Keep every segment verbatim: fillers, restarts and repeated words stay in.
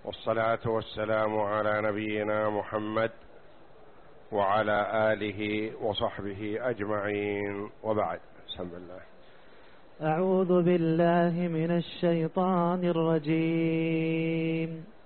والصلاة والسلام على نبينا محمد وعلى آله وصحبه أجمعين، وبعد. بسم الله. أعوذ بالله من الشيطان الرجيم.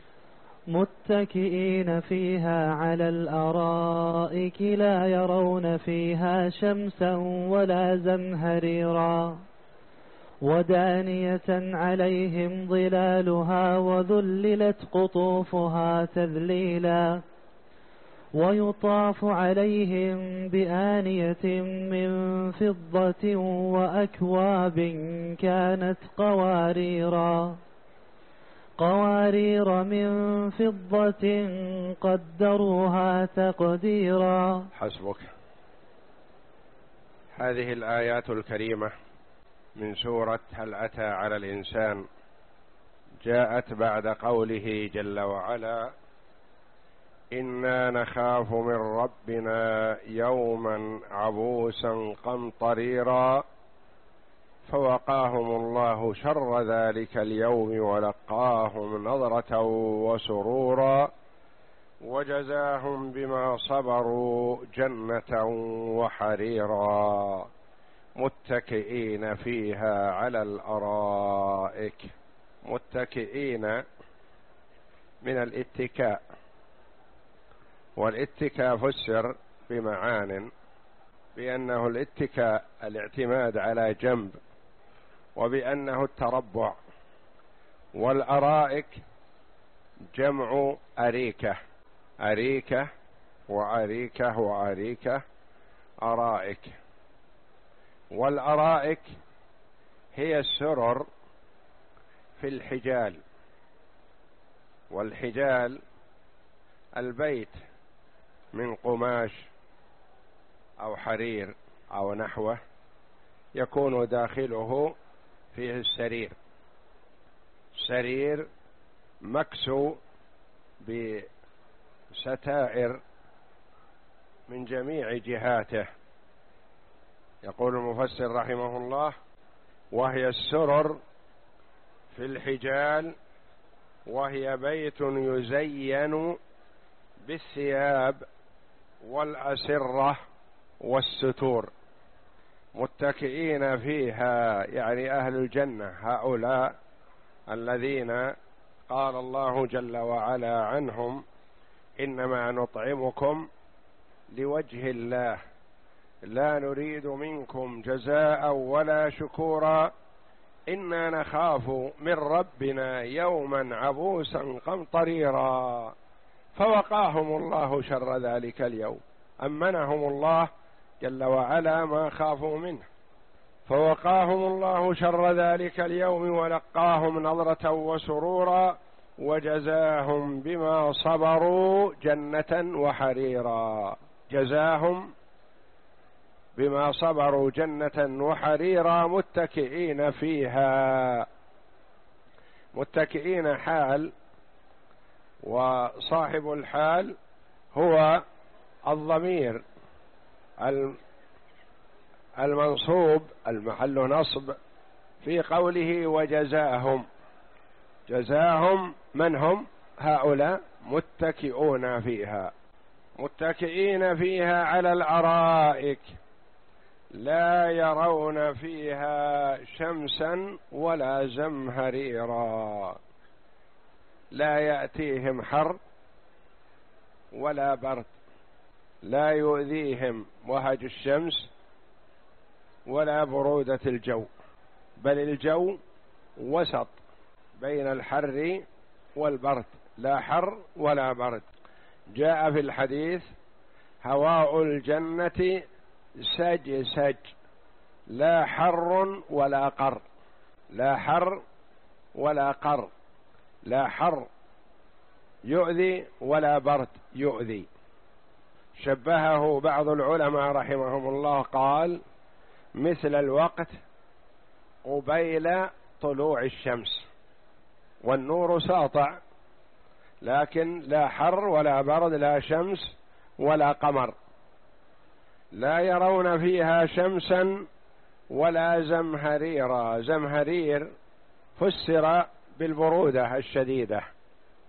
متكئين فيها على الأرائك لا يرون فيها شمسا ولا زمهريرا ودانية عليهم ظلالها وذللت قطوفها تذليلا ويطاف عليهم بآنية من فضة وأكواب كانت قواريرا قوارير من فضة قدروها تقديرا. حسبك. هذه الآيات الكريمة من سورة هل أتى على الإنسان جاءت بعد قوله جل وعلا: إنا نخاف من ربنا يوما عبوسا قمطريرا فوقاهم الله شر ذلك اليوم ولقاهم نضرة وسرورا وجزاهم بما صبروا جنة وحريرا متكئين فيها على الأرائك. متكئين من الاتكاء، والاتكاء فسر بمعان بأنه الاتكاء الاعتماد على جنب، وبأنه التربع. والأرائك جمع أريكة، أريكة وأريكة وأريكة أرائك. والأرائك هي السرر في الحجال، والحجال البيت من قماش أو حرير أو نحوه يكون داخله فيه السرير، سرير مكسو بستائر من جميع جهاته. يقول المفسر رحمه الله: وهي السرر في الحجال، وهي بيت يزين بالثياب والأسرة والستور. متكئين فيها يعني أهل الجنة، هؤلاء الذين قال الله جل وعلا عنهم: إنما نطعمكم لوجه الله لا نريد منكم جزاء ولا شكورا إنا نخاف من ربنا يوما عبوسا قمطريرا فوقاهم الله شر ذلك اليوم. أمنهم الله جل وعلا ما خافوا منه، فوقاهم الله شر ذلك اليوم ولقاهم نضرة وسرورا وجزاهم بما صبروا جنة وحريرا. جزاهم بما صبروا جنة وحريرا متكئين فيها. متكئين حال، وصاحب الحال هو الضمير المنصوب المحل نصب في قوله وجزاهم. جزاهم من هم؟ هؤلاء متكئون فيها. متكئين فيها على الأرائك لا يرون فيها شمسا ولا زمهريرا. لا يأتيهم حر ولا برد، لا يؤذيهم وهج الشمس ولا برودة الجو، بل الجو وسط بين الحر والبرد، لا حر ولا برد. جاء في الحديث: هواء الجنة سج سج لا حر ولا قر. لا حر ولا قر، لا حر يؤذي ولا برد يؤذي. شبهه بعض العلماء رحمهم الله قال: مثل الوقت قبيل طلوع الشمس والنور ساطع، لكن لا حر ولا برد، لا شمس ولا قمر. لا يرون فيها شمسا ولا زمهريرا. زمهرير فسر بالبرودة الشديدة،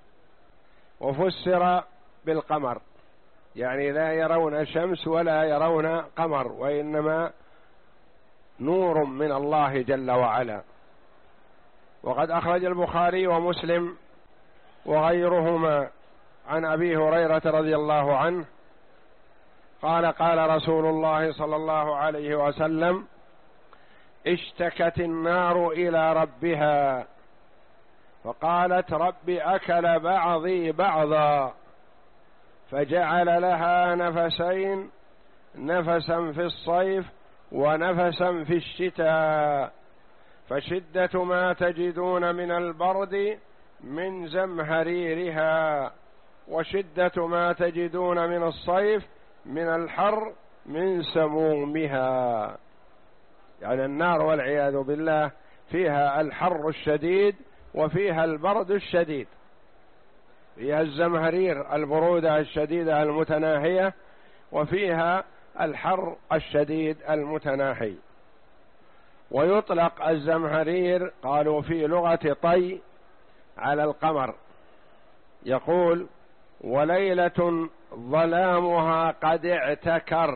وفسر بالقمر، يعني لا يرون شمس ولا يرون قمر، وإنما نور من الله جل وعلا. وقد أخرج البخاري ومسلم وغيرهما عن أبي هريرة رضي الله عنه قال قال رسول الله صلى الله عليه وسلم: اشتكت النار إلى ربها فقالت: رب أكل بعضي بعضا، فجعل لها نفسين، نفسا في الصيف ونفسا في الشتاء، فشدة ما تجدون من البرد من زمهريرها، وشدة ما تجدون من الصيف من الحر من سمومها. يعني النار والعياذ بالله فيها الحر الشديد وفيها البرد الشديد، فيها الزمهرير البرودة الشديدة المتناهية، وفيها الحر الشديد المتناهي. ويطلق الزمهرير قالوا في لغة طي على القمر، يقول: وليلة ظلامها قد اعتكر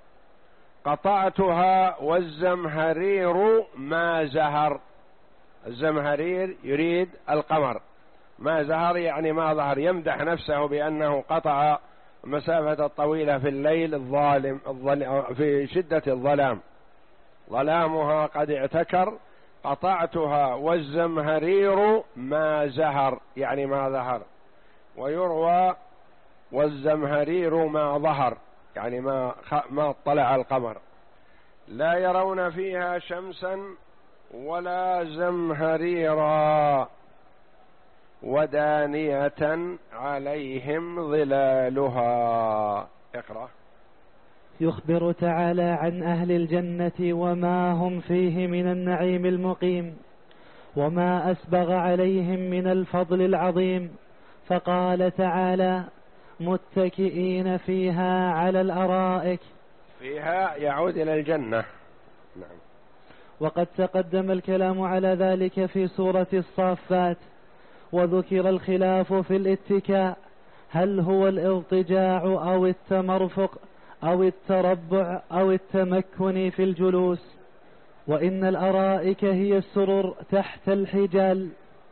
قطعتها والزمهرير ما زهر. الزمهرير يريد القمر، ما زهر يعني ما ظهر، يمدح نفسه بأنه قطع مسافة طويلة في الليل الظالم في شدة الظلام. ظلامها قد اعتكر قطعتها والزمهرير ما زهر يعني ما ظهر. ويروى: والزمهرير ما ظهر يعني ما ما اطلع القمر. لا يرون فيها شمسا ولا زمهريرا ودانية عليهم ظلالها. اقرأ. يخبر تعالى عن أهل الجنة وما هم فيه من النعيم المقيم، وما أسبغ عليهم من الفضل العظيم، فقال تعالى: متكئين فيها على الأرائك. فيها يعود إلى الجنة. نعم. وقد تقدم الكلام على ذلك في سورة الصافات، وذكر الخلاف في الاتكاء، هل هو الاضطجاع أو التمرفق أو التربع أو التمكن في الجلوس، وإن الأرائك هي السرر تحت الحجال.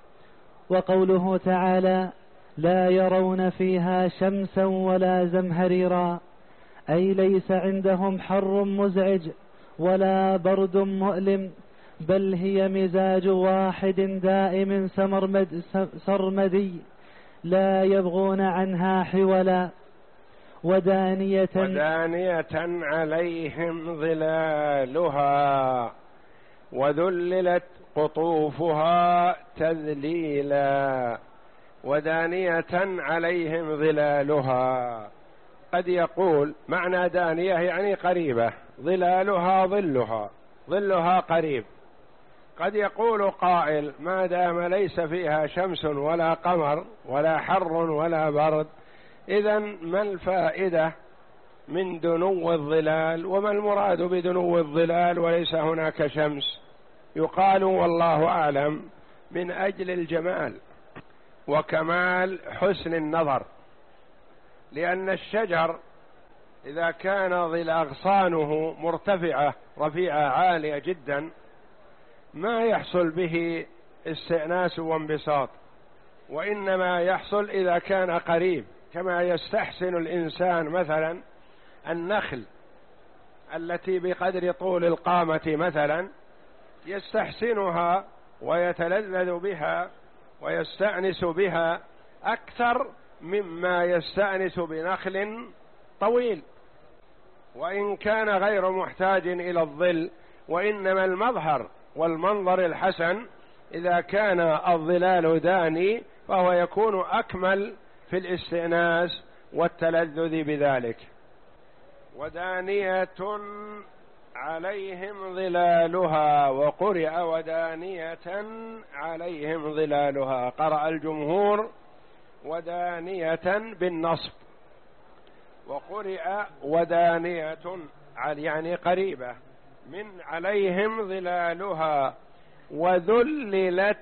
وقوله تعالى: لا يرون فيها شمسا ولا زمهريرا، أي ليس عندهم حر مزعج ولا برد مؤلم، بل هي مزاج واحد دائم سمرمد سرمدي لا يبغون عنها حولا. ودانية ودانية عليهم ظلالها وذللت قطوفها تذليلا. ودانية عليهم ظلالها، قد يقول معنى دانية يعني قريبة، ظلالها ظلها، ظلها قريب. قد يقول قائل: ما دام ليس فيها شمس ولا قمر ولا حر ولا برد، إذن ما الفائدة من دنو الظلال، وما المراد بدنو الظلال وليس هناك شمس؟ يقال والله أعلم من أجل الجمال وكمال حسن النظر، لأن الشجر إذا كان ظل أغصانه مرتفعة رفيعة عالية جدا ما يحصل به استئناس وانبساط، وإنما يحصل إذا كان قريب، كما يستحسن الإنسان مثلا النخل التي بقدر طول القامة مثلا، يستحسنها ويتلذذ بها ويستأنس بها أكثر مما يستأنس بنخل طويل، وإن كان غير محتاج إلى الظل، وإنما المظهر والمنظر الحسن إذا كان الظلال داني فهو يكون أكمل في الاستئناس والتلذذ بذلك. ودانية عليهم ظلالها، وقرئ ودانية عليهم ظلالها، قرأ الجمهور ودانية بالنصب، وقرئ ودانية يعني قريبة من عليهم ظلالها وذللت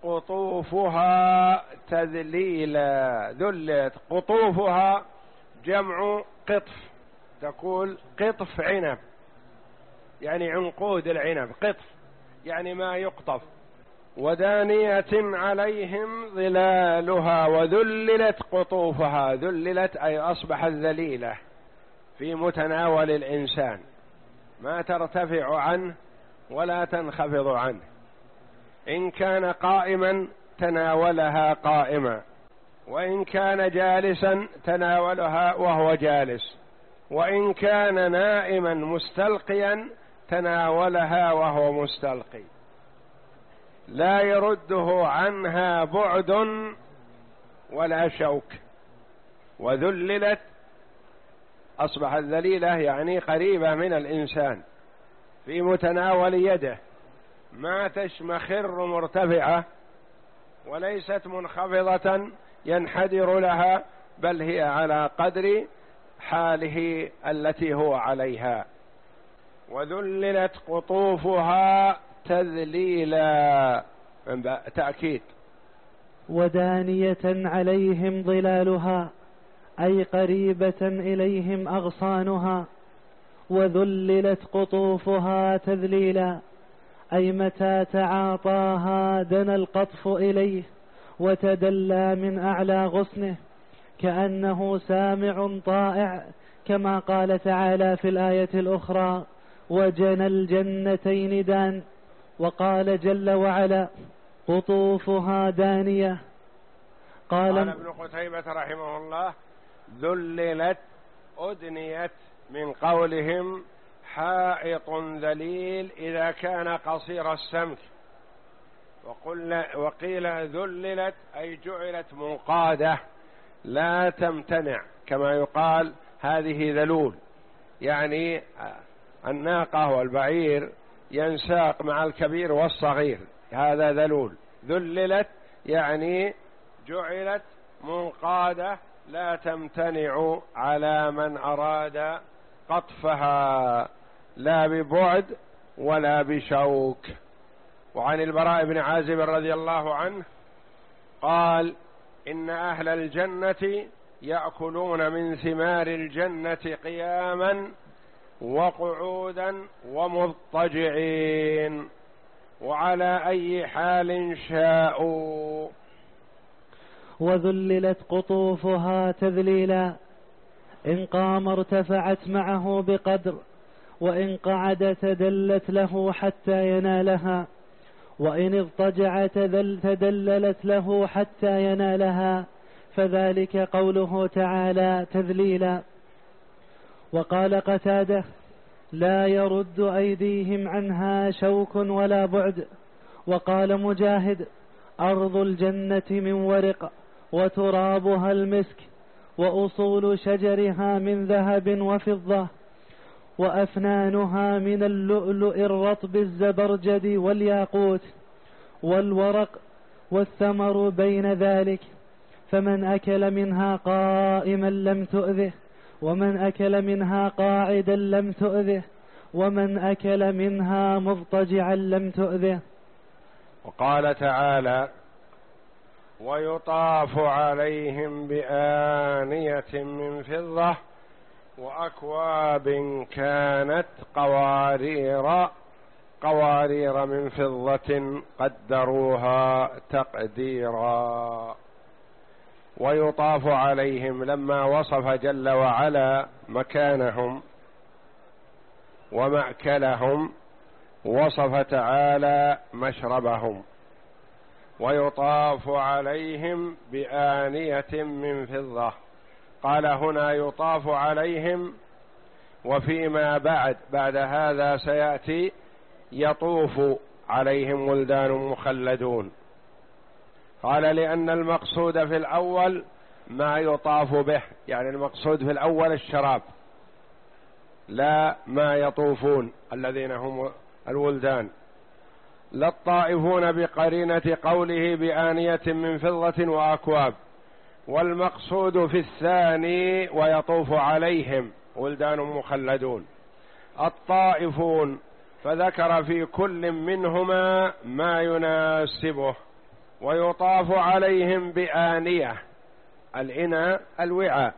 قطوفها تذليلا. ذللت قطوفها جمع قطف، تقول قطف عنب، يعني عنقود العنب، قطف يعني ما يقطف. ودانية عليهم ظلالها وذللت قطوفها. ذللت أي أصبحت ذليلة في متناول الإنسان، ما ترتفع عنه ولا تنخفض عنه. إن كان قائما تناولها قائما، وإن كان جالسا تناولها وهو جالس، وإن كان نائما مستلقيا تناولها وهو مستلقي، لا يرده عنها بعد ولا شوك. وذللت أصبحت ذليلة يعني قريبة من الإنسان في متناول يده، ما تشمخر مرتفعة وليست منخفضة ينحدر لها، بل هي على قدر حاله التي هو عليها. وذللت قطوفها تذليلا، تأكيد. ودانية عليهم ظلالها أي قريبة إليهم أغصانها. وذللت قطوفها تذليلا أي متى تعاطاها دنا القطف إليه وتدلى من أعلى غصنه كأنه سامع طائع، كما قال تعالى في الآية الأخرى: وجنى الجنتين دان. وقال جل وعلا: قطوفها دانية. قال, قال ابن قتيبة رحمه الله: ذللت أدنيت، من قولهم حائط ذليل إذا كان قصير السمك. وقيل ذللت أي جعلت منقادة لا تمتنع، كما يقال هذه ذلول، يعني الناقة والبعير ينساق مع الكبير والصغير، هذا ذلول. ذللت يعني جعلت منقادة لا تمتنع على من أراد قطفها، لا ببعد ولا بشوك. وعن البراء بن عازب رضي الله عنه قال: إن أهل الجنة يأكلون من ثمار الجنة قياما وقعودا ومضطجعين وعلى أي حال شاءوا. وذللت قطوفها تذليلا، إن قام ارتفعت معه بقدر، وإن قعد تدلت له حتى ينالها، وإن اضطجع تدل تدللت له حتى ينالها، فذلك قوله تعالى تذليلا. وقال قتادة: لا يرد أيديهم عنها شوك ولا بعد. وقال مجاهد: أرض الجنة من ورق وترابها المسك، وأصول شجرها من ذهب وفضة، وأفنانها من اللؤلؤ الرطب الزبرجد والياقوت، والورق والثمر بين ذلك، فمن أكل منها قائما لم تؤذه، ومن أكل منها قاعدا لم تؤذه، ومن أكل منها مضطجعا لم تؤذه. وقال تعالى: ويطاف عليهم بآنية من فضة وأكواب كانت قوارير قوارير من فضة قدروها تقديرا. ويطاف عليهم، لما وصف جل وعلا مكانهم ومأكلهم وصف تعالى مشربهم. ويطاف عليهم بآنية من فضة، قال هنا يطاف عليهم، وفيما بعد بعد هذا سيأتي يطوف عليهم ولدان مخلدون. قال لأن المقصود في الأول ما يطاف به، يعني المقصود في الأول الشراب، لا ما يطوفون الذين هم الولدان. لا الطائفون بقرينة قوله بآنية من فضة وأكواب، والمقصود في الثاني ويطوف عليهم ولدان مخلدون. الطائفون فذكر في كل منهما ما يناسبه، ويطاف عليهم بآنية، الإناء الوعاء،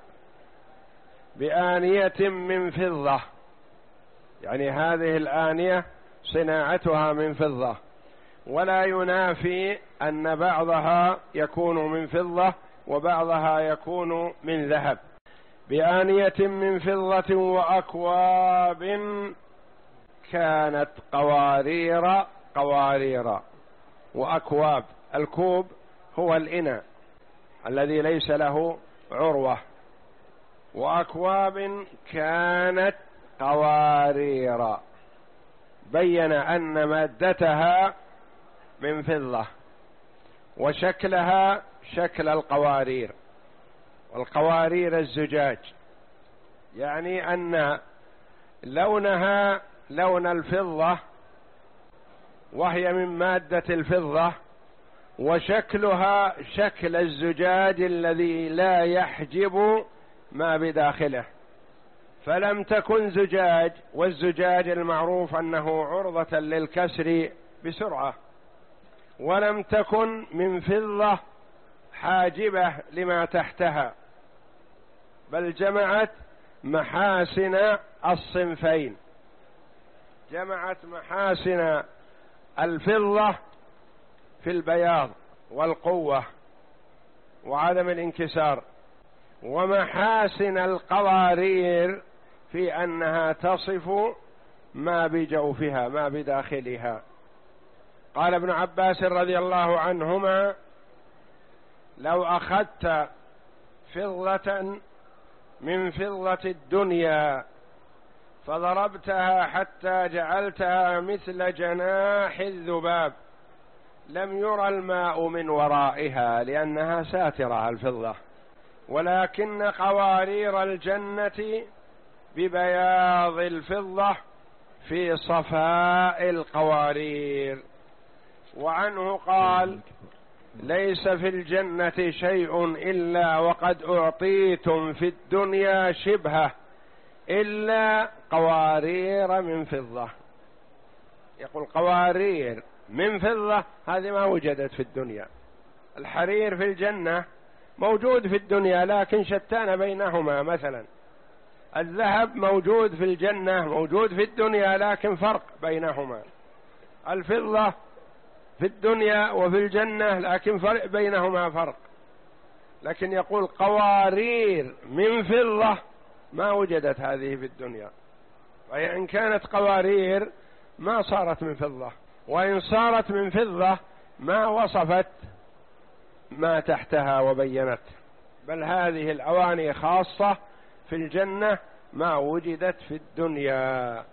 بآنية من فضة، يعني هذه الآنية صناعتها من فضة، ولا ينافي أن بعضها يكون من فضة وبعضها يكون من ذهب. بآنية من فضة وأكواب كانت قوارير قوارير. وأكواب، الكوب هو الإناء الذي ليس له عروة. وأكواب كانت قوارير، بين أن مادتها من فضة وشكلها شكل القوارير، والقوارير الزجاج، يعني أن لونها لون الفضة وهي من مادة الفضة، وشكلها شكل الزجاج الذي لا يحجب ما بداخله، فلم تكن زجاج، والزجاج المعروف أنه عرضة للكسر بسرعة، ولم تكن من فضة حاجبة لما تحتها، بل جمعت محاسن الصنفين، جمعت محاسن الفضة في البياض والقوة وعدم الانكسار، ومحاسن القوارير في أنها تصف ما بجوفها ما بداخلها. قال ابن عباس رضي الله عنهما: لو أخذت فضة من فضة الدنيا فضربتها حتى جعلتها مثل جناح الذباب لم يرى الماء من ورائها، لأنها ساترة الفضة، ولكن قوارير الجنة ببياض الفضة في صفاء القوارير. وعنه قال: ليس في الجنة شيء إلا وقد أعطيتم في الدنيا شبهه إلا قوارير من فضة. يقول قوارير من فضة هذه ما وجدت في الدنيا. الحرير في الجنة موجود في الدنيا لكن شتان بينهما، مثلا الذهب موجود في الجنة موجود في الدنيا لكن فرق بينهما. الفضة في الدنيا وفي الجنة لكن فرق بينهما فرق. لكن يقول قوارير من فضة ما وجدت هذه في الدنيا، وإن كانت قوارير ما صارت من فضة، وإن صارت من فضة ما وصفت ما تحتها وبينت، بل هذه الأواني خاصة في الجنة ما وجدت في الدنيا.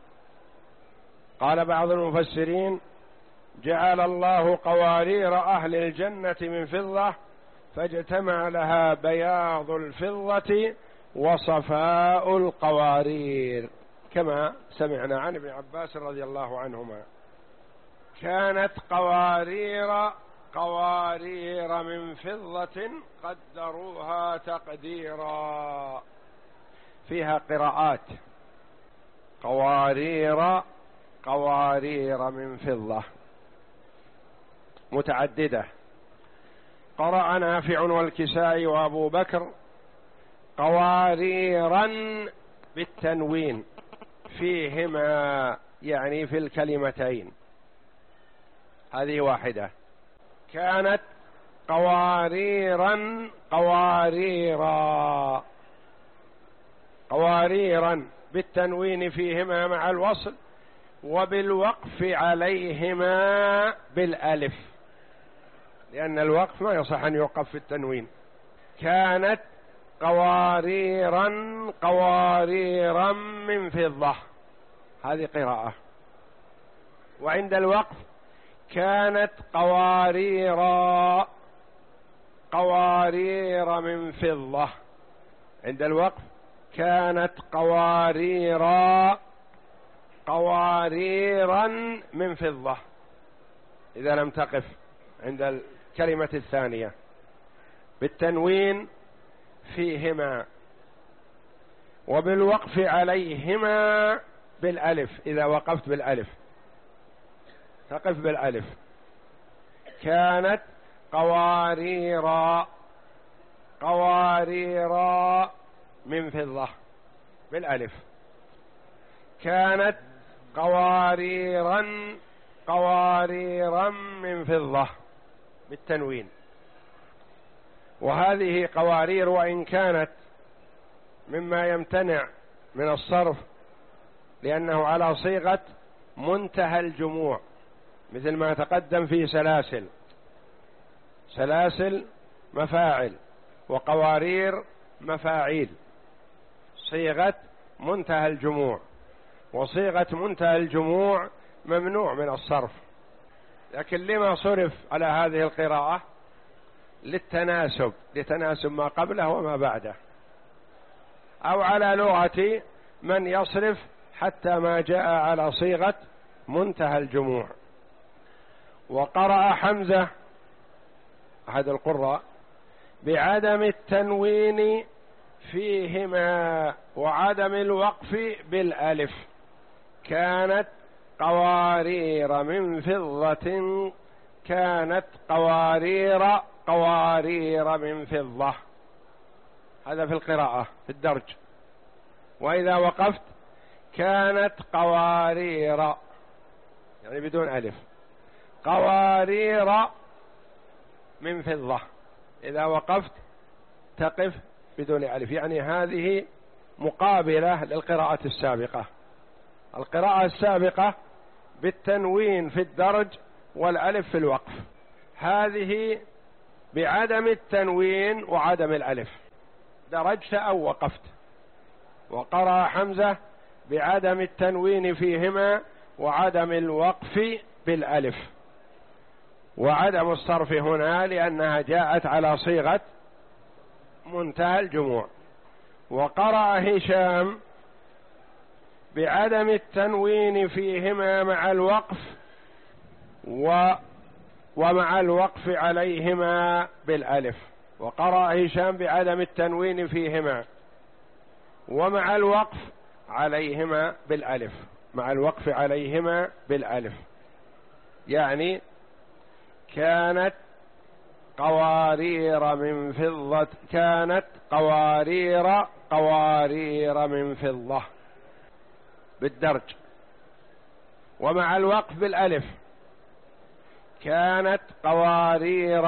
قال بعض المفسرين: جعل الله قوارير أهل الجنة من فضة فاجتمع لها بياض الفضة وصفاء القوارير، كما سمعنا عن ابن عباس رضي الله عنهما. كانت قوارير قوارير من فضة قدروها تقديرا. فيها قراءات: قوارير قوارير من فضة متعددة. قرأ نافع والكسائي وأبو بكر قواريرا بالتنوين فيهما، يعني في الكلمتين، هذه واحدة. كانت قواريرا قواريرا، قواريرا بالتنوين فيهما مع الوصل، وبالوقف عليهما بالألف، لأن الوقف ما يصح أن يوقف في التنوين. كانت قواريرا قواريرا من فضة، هذه قراءة. وعند الوقف كانت قواريرا قوارير من فضة، عند الوقف كانت قواريرا قواريرا من فضة، إذا لم تقف عند الكلمة الثانية. بالتنوين فيهما، وبالوقف عليهما بالألف، إذا وقفت بالألف تقف بالألف. كانت قوارير قوارير من فضة بالألف. كانت قواريرا قواريرا من فضة بالتنوين. وهذه قوارير وإن كانت مما يمتنع من الصرف لأنه على صيغة منتهى الجموع، مثل ما تقدم في سلاسل. سلاسل مفاعل وقوارير مفاعيل، صيغة منتهى الجموع، وصيغة منتهى الجموع ممنوع من الصرف. لكن لما صرف على هذه القراءة؟ للتناسب، لتناسب ما قبله وما بعده، أو على لغة من يصرف حتى ما جاء على صيغة منتهى الجموع. وقرأ حمزة أحد القراء بعدم التنوين فيهما وعدم الوقف بالألف. كانت قوارير من فضة كانت قوارير قوارير من فضة. هذا في القراءة في الدرج. وإذا وقفت كانت قوارير يعني بدون ألف قوارير من فضة. إذا وقفت تقف بدون ألف، يعني هذه مقابلة للقراءة السابقة. القراءة السابقة بالتنوين في الدرج والألف في الوقف، هذه بعدم التنوين وعدم الألف، درجت أو وقفت. وقرأ حمزة بعدم التنوين فيهما وعدم الوقف بالألف، وعدم الصرف هنا لأنها جاءت على صيغة منتهى الجموع. وقرأ هشام بعدم التنوين فيهما مع الوقف و ومع الوقف عليهما بالألف. وقرأ هشام بعدم التنوين فيهما ومع الوقف عليهما بالألف، مع الوقف عليهما بالألف، يعني كانت قوارير من فضة كانت قوارير قوارير من فضة بالدرج، ومع الوقف بالألف كانت قوارير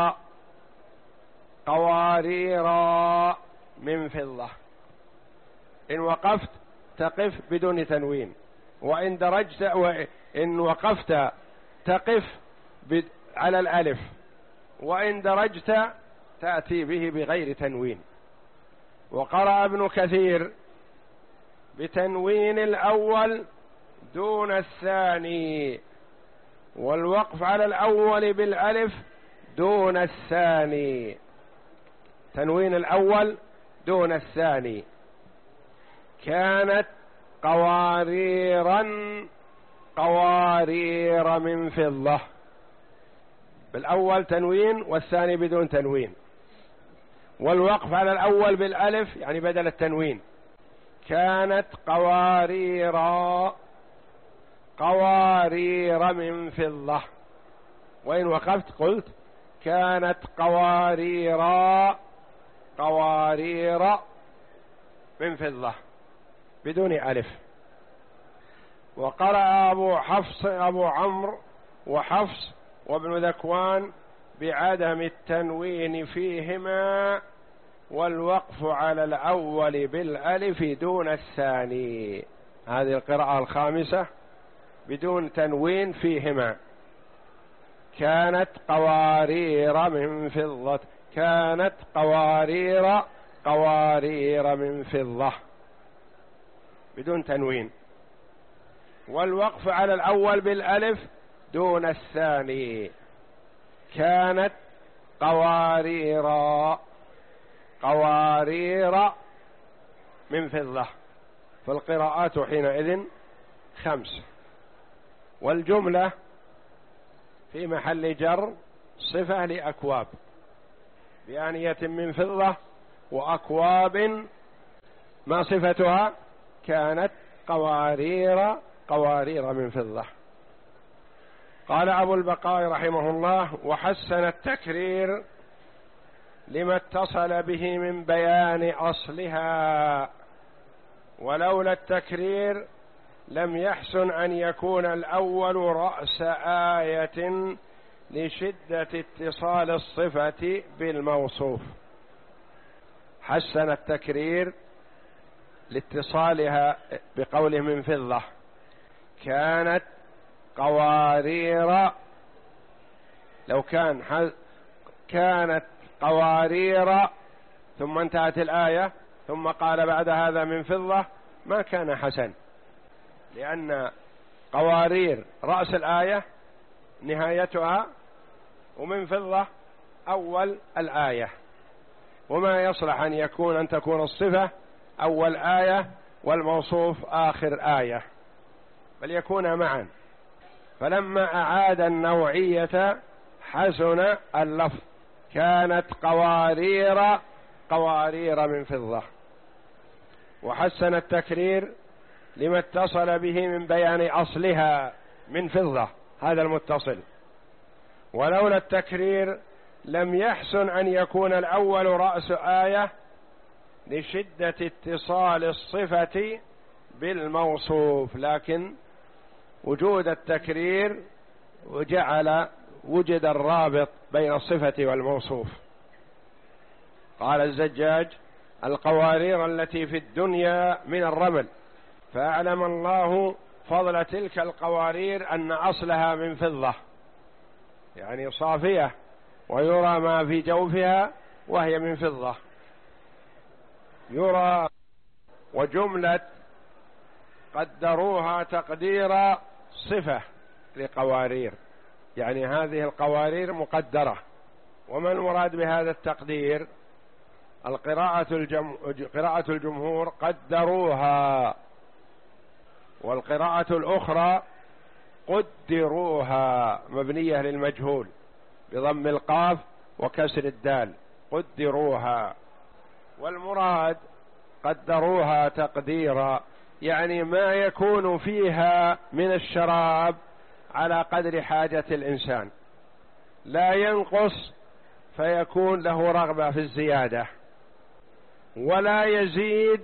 قوارير من فضة. إن وقفت تقف بدون تنوين، وإن درجت وإن وقفت تقف على الألف، وإن درجت تأتي به بغير تنوين. وقرأ ابن كثير بتنوين الأول دون الثاني، والوقف على الأول بالألف دون الثاني. تنوين الأول دون الثاني. كانت قواريرا قوارير من فضة، بالأول تنوين والثاني بدون تنوين، والوقف على الأول بالألف يعني بدل التنوين. كانت قواريرا قوارير من فضة. وإن وقفت قلت كانت قواريرا قوارير من فضة بدون ألف. وقرأ أبو حفص أبو عمرو وحفص وابن ذكوان بعدم التنوين فيهما والوقف على الأول بالألف دون الثاني. هذه القراءة الخامسة بدون تنوين فيهما. كانت قوارير من فضة كانت قوارير قوارير من فضة بدون تنوين، والوقف على الأول بالألف دون الثاني. كانت قوارير قوارير من فضة. فالقراءات حينئذ خمس. والجملة في محل جر صفة لأكواب بآنية من فضة، وأكواب ما صفتها؟ كانت قوارير قوارير من فضة. قال أبو البقاء رحمه الله: وحسن التكرير لما اتصل به من بيان أصلها، ولولا التكرير لم يحسن أن يكون الأول رأس آية لشدة اتصال الصفة بالموصوف. حسن التكرير لاتصالها بقوله من فضة. كانت قوارير، لو كان كانت قوارير ثم انتهت الآية ثم قال بعد هذا من فضة ما كان حسن، لأن قوارير رأس الآية نهايتها، ومن فضة أول الآية، وما يصلح أن يكون أن تكون الصفة أول آية والموصوف آخر آية، بل يكون معا. فلما أعاد النوعية حسن اللفظ. كانت قوارير قوارير من فضة. وحسن التكرير لما اتصل به من بيان أصلها من فضة، هذا المتصل. ولولا التكرير لم يحسن أن يكون الأول رأس آية لشدة اتصال الصفة بالموصوف، لكن وجود التكرير وجعل وجد الرابط بين الصفة والموصوف. قال الزجاج: القوارير التي في الدنيا من الرمل، فأعلم الله فضل تلك القوارير أن أصلها من فضة، يعني صافية، ويرى ما في جوفها وهي من فضة يرى. وجملة قدروها تقدير صفة لقوارير، يعني هذه القوارير مقدرة. وما المراد بهذا التقدير؟ القراءة الجم... قراءة الجمهور قدروها، والقراءة الأخرى قدروها مبنية للمجهول بضم القاف وكسر الدال، قدروها. والمراد قدروها تقديرا، يعني ما يكون فيها من الشراب على قدر حاجة الإنسان، لا ينقص فيكون له رغبة في الزيادة، ولا يزيد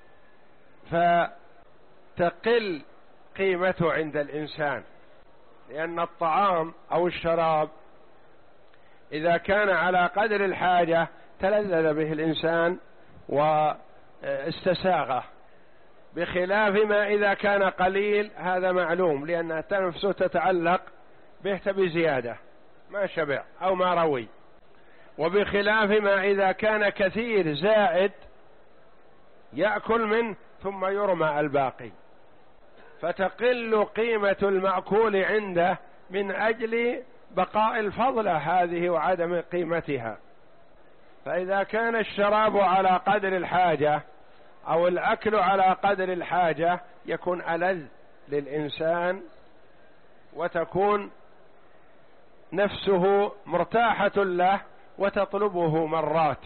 فتقل قيمته عند الإنسان. لأن الطعام أو الشراب إذا كان على قدر الحاجة تلذذ به الإنسان واستساغه، بخلاف ما إذا كان قليل، هذا معلوم لأن نفسه تتعلق به بزيادة، ما شبع أو ما روي. وبخلاف ما إذا كان كثير زائد يأكل منه ثم يرمى الباقي، فتقل قيمة المأكول عنده من أجل بقاء الفضلة هذه وعدم قيمتها. فإذا كان الشراب على قدر الحاجة أو الأكل على قدر الحاجة يكون ألذ للإنسان، وتكون نفسه مرتاحة له وتطلبه مرات،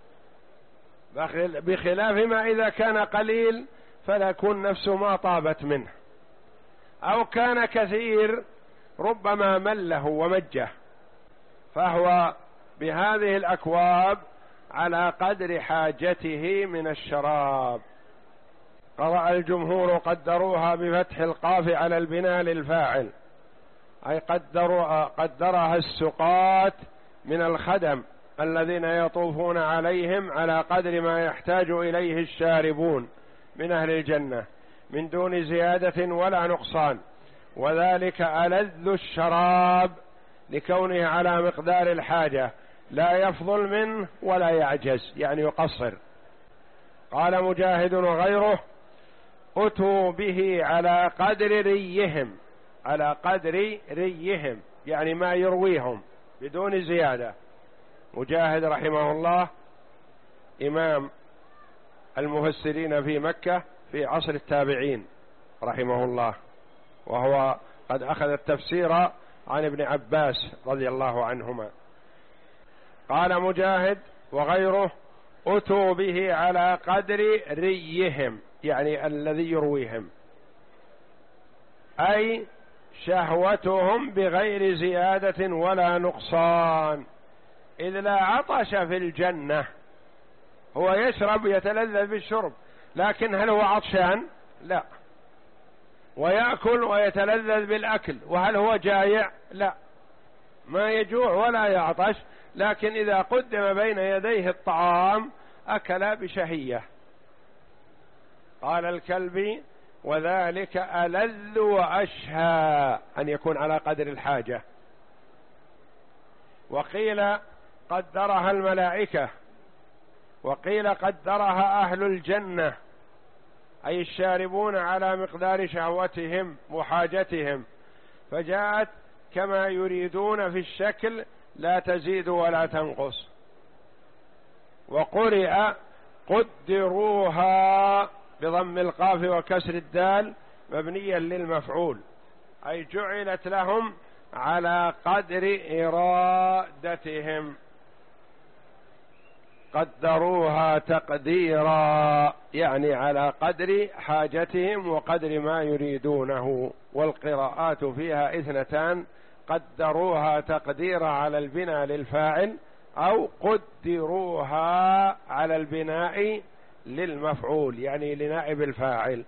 بخلاف ما إذا كان قليل فلا يكون نفسه ما طابت منه، أو كان كثير ربما مله ومجه، فهو بهذه الأكواب على قدر حاجته من الشراب. قرأ الجمهور قدروها بفتح القاف على البناء للفاعل، أي قدروا قدرها السقاة من الخدم الذين يطوفون عليهم على قدر ما يحتاج إليه الشاربون من أهل الجنة من دون زيادة ولا نقصان، وذلك ألذ الشراب لكونه على مقدار الحاجة، لا يفضل منه ولا يعجز، يعني يقصر. قال مجاهد وغيره: أتوا به على قدر ريهم، على قدر ريهم يعني ما يرويهم بدون زيادة. مجاهد رحمه الله إمام المفسرين في مكة في عصر التابعين رحمه الله، وهو قد أخذ التفسير عن ابن عباس رضي الله عنهما. قال مجاهد وغيره: أتوا به على قدر ريهم، يعني الذي يرويهم، أي شهوتهم بغير زيادة ولا نقصان، إذ لا عطش في الجنة، هو يشرب يتلذذ بالشرب، لكن هل هو عطشان؟ لا. ويأكل ويتلذذ بالأكل، وهل هو جائع؟ لا، ما يجوع ولا يعطش، لكن إذا قدم بين يديه الطعام أكل بشهية. قال الكلبي: وذلك ألذ وأشهى، أن يكون على قدر الحاجة. وقيل قدرها الملائكة، وقيل قدرها أهل الجنة، أي الشاربون على مقدار شهوتهم وحاجتهم، فجاءت كما يريدون في الشكل لا تزيد ولا تنقص. وقرئ قدروها بضم القاف وكسر الدال مبنيا للمفعول، أي جعلت لهم على قدر إرادتهم، قدروها تقديرا، يعني على قدر حاجتهم وقدر ما يريدونه. والقراءات فيها اثنتان: قدروها تقديرا على البناء للفاعل، أو قدروها على البناء للمفعول، يعني لنائب الفاعل.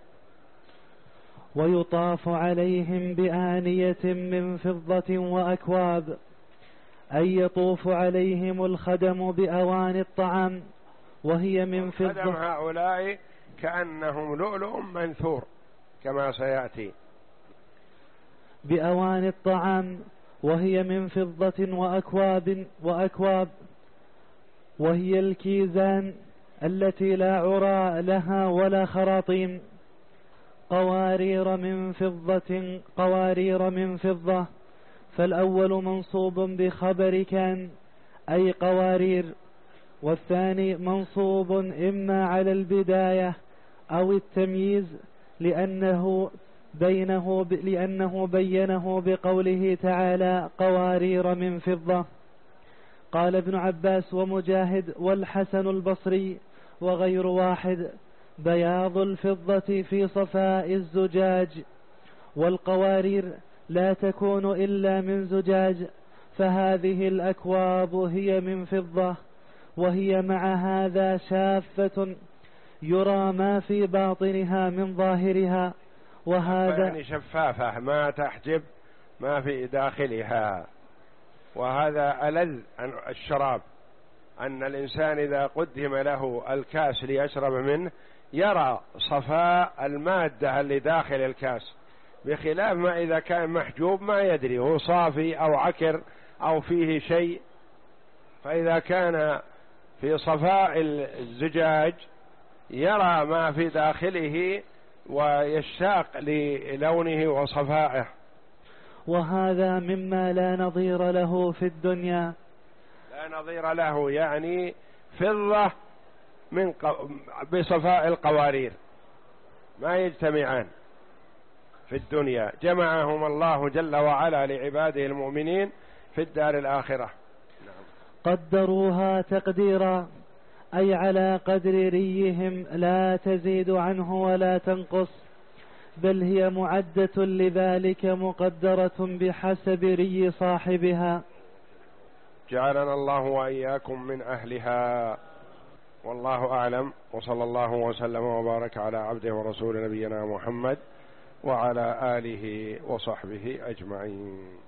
ويطاف عليهم بآنية من فضة وأكواب، أي يطوف عليهم الخدم بأواني الطعام وهي من فضة. الخدم هؤلاء كأنهم لؤلؤ منثور كما سيأتي. بأواني الطعام وهي من فضة وأكواب وأكواب وهي الكيزان التي لا عرى لها ولا خراطيم. قوارير من فضة قوارير من فضة، فالأول منصوب بخبر كان أي قوارير، والثاني منصوب إما على البداية أو التمييز، لأنه بينه لأنه بينه بقوله تعالى قوارير من فضة. قال ابن عباس ومجاهد والحسن البصري وغير واحد: بياض الفضة في صفاء الزجاج، والقوارير لا تكون إلا من زجاج، فهذه الأكواب هي من فضة، وهي مع هذا شافة يرى ما في باطنها من ظاهرها، وهذا يعني شفافة ما تحجب ما في داخلها. وهذا ألذ عن الشراب، أن الإنسان إذا قدم له الكاس ليشرب منه يرى صفاء المادة اللي داخل الكاس، بخلاف ما إذا كان محجوب ما يدري هو صافي أو عكر أو فيه شيء. فإذا كان في صفاء الزجاج يرى ما في داخله ويشتاق للونه وصفائه. وهذا مما لا نظير له في الدنيا. لا نظير له يعني فضة من ق... بصفاء القوارير ما يجتمعان في الدنيا، جمعهم الله جل وعلا لعباده المؤمنين في الدار الآخرة. قدروها تقديرا، أي على قدر ريهم لا تزيد عنه ولا تنقص، بل هي معدة لذلك مقدرة بحسب ري صاحبها. جعلنا الله وإياكم من أهلها، والله أعلم، وصلى الله وسلم وبارك على عبده ورسول نبينا محمد وعلى آله وصحبه أجمعين.